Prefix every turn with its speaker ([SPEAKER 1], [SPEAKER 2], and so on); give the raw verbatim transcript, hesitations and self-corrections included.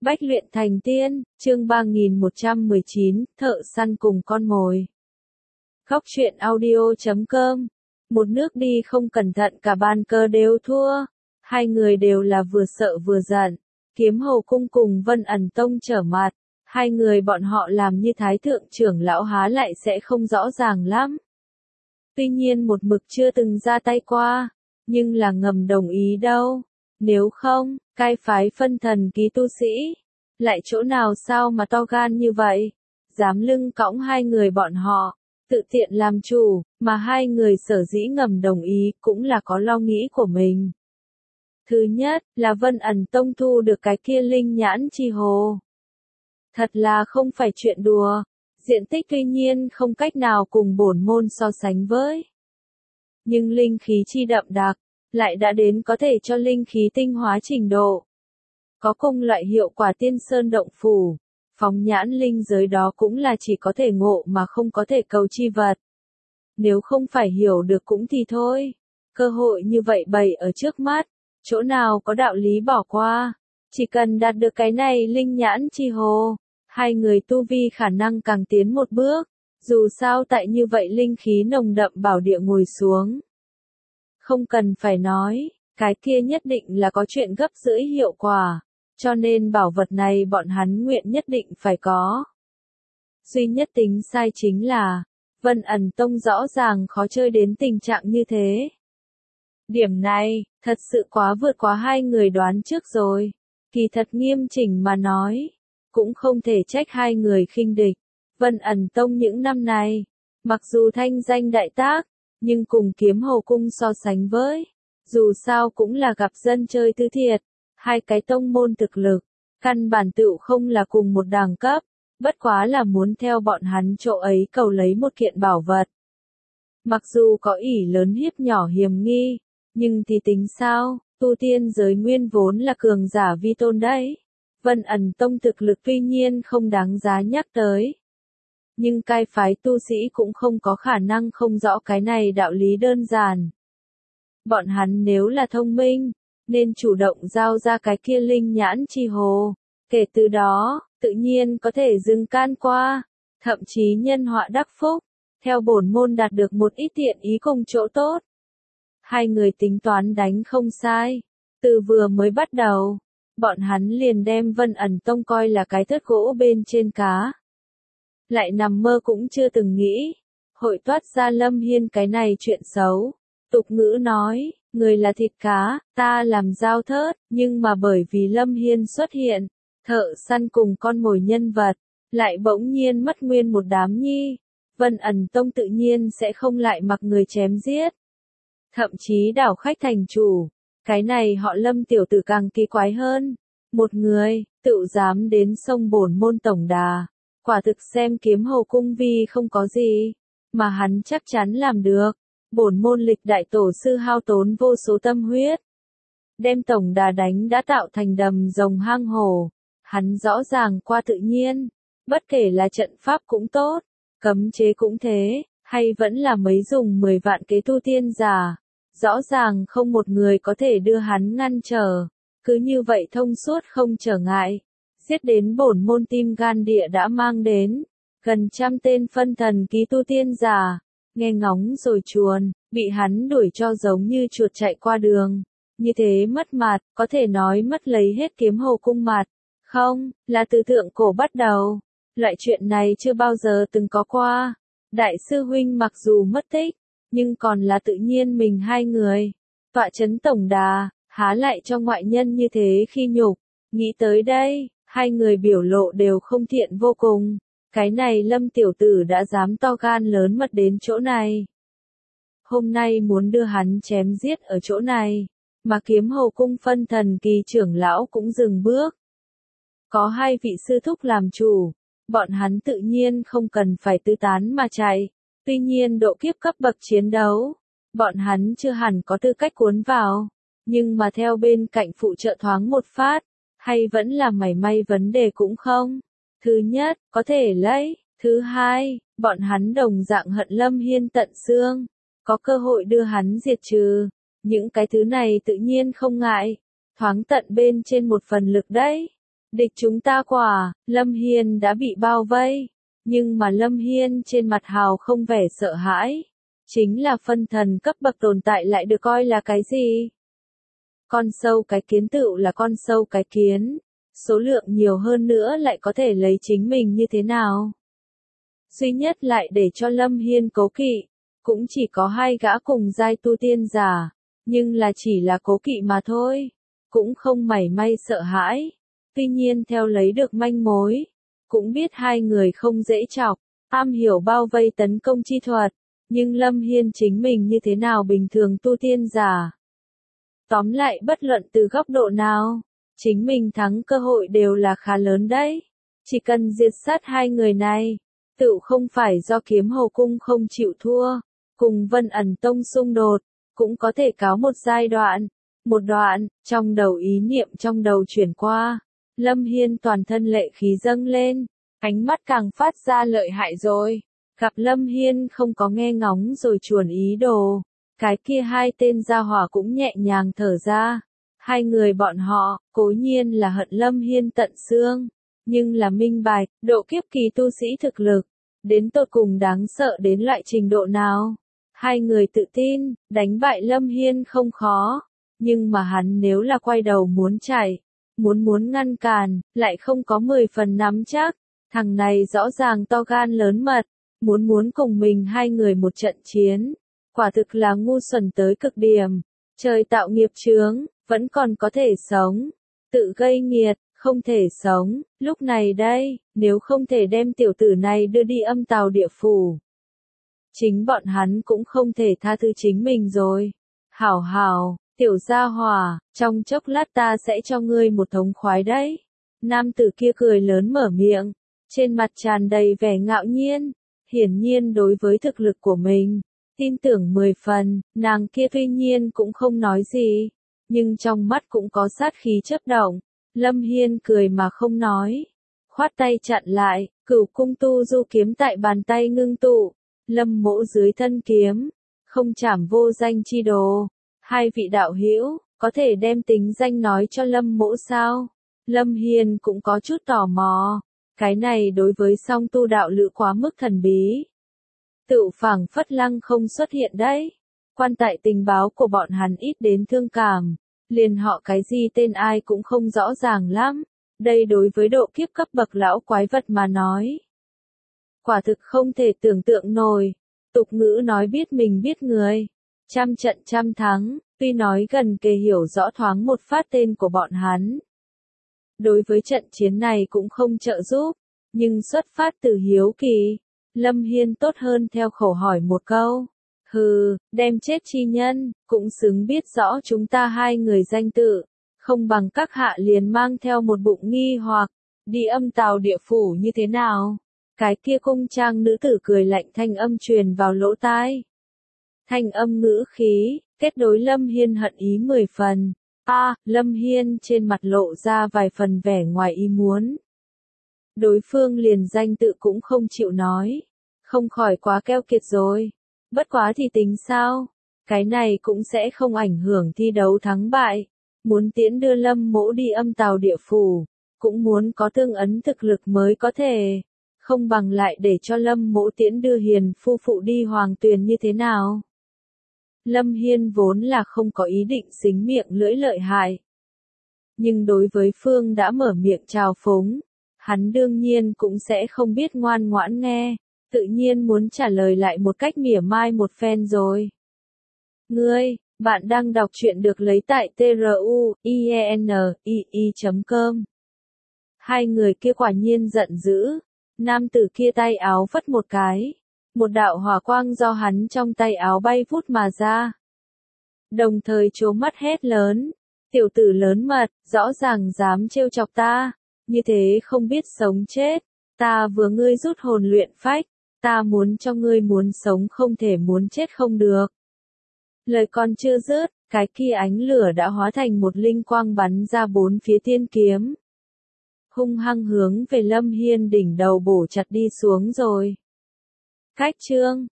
[SPEAKER 1] Bách luyện thành tiên, chương ba nghìn một trăm mười chín, thợ săn cùng con mồi. Góc truyện audio chấm com. Một nước đi không cẩn thận cả ban cơ đều thua. Hai người đều là vừa sợ vừa giận. Kiếm Hầu Cung cùng Vân Ẩn Tông trở mặt. Hai người bọn họ làm như thái thượng trưởng lão há lại sẽ không rõ ràng lắm. Tuy nhiên một mực chưa từng ra tay qua. Nhưng là ngầm đồng ý đâu. Nếu không, cai phái phân thần ký tu sĩ, lại chỗ nào sao mà to gan như vậy, dám lưng cõng hai người bọn họ, tự tiện làm chủ, mà hai người sở dĩ ngầm đồng ý cũng là có lo nghĩ của mình. Thứ nhất, là Vân Ẩn Tông thu được cái kia linh nhãn chi hồ. Thật là không phải chuyện đùa, diện tích tuy nhiên không cách nào cùng bổn môn so sánh với. Nhưng linh khí chi đậm đặc, lại đã đến có thể cho linh khí tinh hóa trình độ. Có cùng loại hiệu quả tiên sơn động phủ, phóng nhãn linh giới đó cũng là chỉ có thể ngộ mà không có thể cầu chi vật. Nếu không phải hiểu được cũng thì thôi, cơ hội như vậy bày ở trước mắt, chỗ nào có đạo lý bỏ qua, chỉ cần đạt được cái này linh nhãn chi hồ, hai người tu vi khả năng càng tiến một bước, dù sao tại như vậy linh khí nồng đậm bảo địa ngồi xuống. Không cần phải nói, cái kia nhất định là có chuyện gấp rưỡi hiệu quả, cho nên bảo vật này bọn hắn nguyện nhất định phải có. Duy nhất tính sai chính là, Vân Ẩn Tông rõ ràng khó chơi đến tình trạng như thế. Điểm này, thật sự quá vượt quá hai người đoán trước rồi. Kỳ thật nghiêm chỉnh mà nói, cũng không thể trách hai người khinh địch. Vân Ẩn Tông những năm này, mặc dù thanh danh đại tác, nhưng cùng Kiếm Hầu Cung so sánh với, dù sao cũng là gặp dân chơi tư thiệt, hai cái tông môn thực lực, căn bản tựu không là cùng một đẳng cấp, bất quá là muốn theo bọn hắn chỗ ấy cầu lấy một kiện bảo vật. Mặc dù có ỷ lớn hiếp nhỏ hiểm nghi, nhưng thì tính sao, tu tiên giới nguyên vốn là cường giả vi tôn đấy. Vân Ẩn Tông thực lực tuy nhiên không đáng giá nhắc tới. Nhưng cai phái tu sĩ cũng không có khả năng không rõ cái này đạo lý đơn giản. Bọn hắn nếu là thông minh, nên chủ động giao ra cái kia linh nhãn chi hồ. Kể từ đó, tự nhiên có thể dừng can qua, thậm chí nhân họa đắc phúc, theo bổn môn đạt được một ít tiện ý cùng chỗ tốt. Hai người tính toán đánh không sai. Từ vừa mới bắt đầu, bọn hắn liền đem Vân Ẩn Tông coi là cái thớt gỗ bên trên cá. Lại nằm mơ cũng chưa từng nghĩ, hội toát ra Lâm Hiên cái này chuyện xấu. Tục ngữ nói, người là thịt cá, ta làm dao thớt, nhưng mà bởi vì Lâm Hiên xuất hiện, thợ săn cùng con mồi nhân vật, lại bỗng nhiên mất nguyên một đám nhi. Vân Ẩn Tông tự nhiên sẽ không lại mặc người chém giết. Thậm chí đảo khách thành chủ, cái này họ Lâm tiểu tử càng kỳ quái hơn. Một người, tự dám đến sông bổn môn tổng đà. Quả thực xem Kiếm Hầu Cung vi không có gì, mà hắn chắc chắn làm được. Bổn môn lịch đại tổ sư hao tốn vô số tâm huyết, đem tổng đà đánh đã tạo thành đầm rồng hang hổ. Hắn rõ ràng qua tự nhiên, bất kể là trận pháp cũng tốt, cấm chế cũng thế, hay vẫn là mấy dùng mười vạn kế tu tiên giả, rõ ràng không một người có thể đưa hắn ngăn trở, cứ như vậy thông suốt không trở ngại. Giết đến bổn môn tim gan địa đã mang đến, gần trăm tên phân thần ký tu tiên giả, nghe ngóng rồi chuồn, bị hắn đuổi cho giống như chuột chạy qua đường. Như thế mất mặt, có thể nói mất lấy hết Kiếm Hầu Cung mặt. Không, là từ thượng cổ bắt đầu. Loại chuyện này chưa bao giờ từng có qua. Đại sư huynh mặc dù mất tích, nhưng còn là tự nhiên mình hai người. Tọa chấn tổng đà, há lại cho ngoại nhân như thế khi nhục. Nghĩ tới đây, hai người biểu lộ đều không thiện vô cùng. Cái này Lâm tiểu tử đã dám to gan lớn mật đến chỗ này. Hôm nay muốn đưa hắn chém giết ở chỗ này, mà Kiếm Hầu Cung phân thần kỳ trưởng lão cũng dừng bước. Có hai vị sư thúc làm chủ, bọn hắn tự nhiên không cần phải tứ tán mà chạy. Tuy nhiên độ kiếp cấp bậc chiến đấu, bọn hắn chưa hẳn có tư cách cuốn vào. Nhưng mà theo bên cạnh phụ trợ thoáng một phát, hay vẫn là mảy may vấn đề cũng không. Thứ nhất, có thể lấy. Thứ hai, bọn hắn đồng dạng hận Lâm Hiên tận xương. Có cơ hội đưa hắn diệt trừ. Những cái thứ này tự nhiên không ngại. Thoáng tận bên trên một phần lực đấy. Địch chúng ta quả, Lâm Hiên đã bị bao vây. Nhưng mà Lâm Hiên trên mặt hào không vẻ sợ hãi. Chính là phân thần cấp bậc tồn tại lại được coi là cái gì? Con sâu cái kiến tựu là con sâu cái kiến. Số lượng nhiều hơn nữa lại có thể lấy chính mình như thế nào? Duy nhất lại để cho Lâm Hiên cố kỵ. Cũng chỉ có hai gã cùng giai tu tiên giả. Nhưng là chỉ là cố kỵ mà thôi. Cũng không mảy may sợ hãi. Tuy nhiên theo lấy được manh mối. Cũng biết hai người không dễ chọc. Am hiểu bao vây tấn công chi thuật. Nhưng Lâm Hiên chính mình như thế nào bình thường tu tiên giả. Tóm lại bất luận từ góc độ nào. Chính mình thắng cơ hội đều là khá lớn đấy. Chỉ cần diệt sát hai người này. Tự không phải do Kiếm Hầu Cung không chịu thua. Cùng Vân Ẩn Tông xung đột. Cũng có thể cáo một giai đoạn. Một đoạn, trong đầu ý niệm trong đầu chuyển qua. Lâm Hiên toàn thân lệ khí dâng lên. Ánh mắt càng phát ra lợi hại rồi. Gặp Lâm Hiên không có nghe ngóng rồi chuồn ý đồ. Cái kia hai tên gia hỏa cũng nhẹ nhàng thở ra. Hai người bọn họ, cố nhiên là hận Lâm Hiên tận xương. Nhưng là minh bạch, độ kiếp kỳ tu sĩ thực lực. Đến tột cùng đáng sợ đến loại trình độ nào. Hai người tự tin, đánh bại Lâm Hiên không khó. Nhưng mà hắn nếu là quay đầu muốn chạy. Muốn muốn ngăn cản, lại không có mười phần nắm chắc. Thằng này rõ ràng to gan lớn mật. Muốn muốn cùng mình hai người một trận chiến. Quả thực là ngu xuẩn tới cực điểm. Trời tạo nghiệp chướng, vẫn còn có thể sống. Tự gây nghiệt, không thể sống. Lúc này đây, nếu không thể đem tiểu tử này đưa đi âm tào địa phủ. Chính bọn hắn cũng không thể tha thứ chính mình rồi. Hảo hảo, tiểu gia hỏa, trong chốc lát ta sẽ cho ngươi một thống khoái đấy. Nam tử kia cười lớn mở miệng. Trên mặt tràn đầy vẻ ngạo nhiên. Hiển nhiên đối với thực lực của mình. Tin tưởng mười phần, nàng kia tuy nhiên cũng không nói gì. Nhưng trong mắt cũng có sát khí chớp động. Lâm Hiên cười mà không nói. Khoát tay chặn lại, cửu cung tu du kiếm tại bàn tay ngưng tụ. Lâm mỗ dưới thân kiếm. Không chảm vô danh chi đồ. Hai vị đạo hữu có thể đem tính danh nói cho Lâm mỗ sao? Lâm Hiên cũng có chút tò mò. Cái này đối với song tu đạo lữ quá mức thần bí. Tự phảng phất lăng không xuất hiện đấy. Quan tại tình báo của bọn hắn ít đến thương cảm. Liền họ cái gì tên ai cũng không rõ ràng lắm. Đây đối với độ kiếp cấp bậc lão quái vật mà nói. Quả thực không thể tưởng tượng nổi. Tục ngữ nói biết mình biết người. Trăm trận trăm thắng, tuy nói gần kề hiểu rõ thoáng một phát tên của bọn hắn. Đối với trận chiến này cũng không trợ giúp. Nhưng xuất phát từ hiếu kỳ. Lâm Hiên tốt hơn theo khẩu hỏi một câu. Hừ, đem chết chi nhân, cũng xứng biết rõ chúng ta hai người danh tự. Không bằng các hạ liền mang theo một bụng nghi hoặc. Đi âm tào địa phủ như thế nào? Cái kia cung trang nữ tử cười lạnh thanh âm truyền vào lỗ tai. Thanh âm ngữ khí, kết đối Lâm Hiên hận ý mười phần. A, à, Lâm Hiên trên mặt lộ ra vài phần vẻ ngoài ý muốn. Đối phương liền danh tự cũng không chịu nói. Không khỏi quá keo kiệt rồi. Bất quá thì tính sao? Cái này cũng sẽ không ảnh hưởng thi đấu thắng bại. Muốn tiễn đưa Lâm mỗ đi âm tào địa phủ. Cũng muốn có tương ấn thực lực mới có thể. Không bằng lại để cho Lâm mỗ tiễn đưa hiền phu phụ đi hoàng tuyền như thế nào? Lâm Hiên vốn là không có ý định xính miệng lưỡi lợi hại. Nhưng đối với Phương đã mở miệng chào phúng. Hắn đương nhiên cũng sẽ không biết ngoan ngoãn nghe. Tự nhiên muốn trả lời lại một cách mỉa mai một phen rồi. Ngươi, bạn đang đọc truyện được lấy tại truyện chấm com. Hai người kia quả nhiên giận dữ. Nam tử kia tay áo phất một cái. Một đạo hỏa quang do hắn trong tay áo bay vút mà ra. Đồng thời trố mắt hét lớn. Tiểu tử lớn mật, rõ ràng dám trêu chọc ta. Như thế không biết sống chết. Ta vừa ngươi rút hồn luyện phách. Ta muốn cho ngươi muốn sống không thể muốn chết không được. Lời còn chưa dứt, cái kia ánh lửa đã hóa thành một linh quang bắn ra bốn phía tiên kiếm. Hung hăng hướng về Lâm Hiên đỉnh đầu bổ chặt đi xuống rồi. Cách chương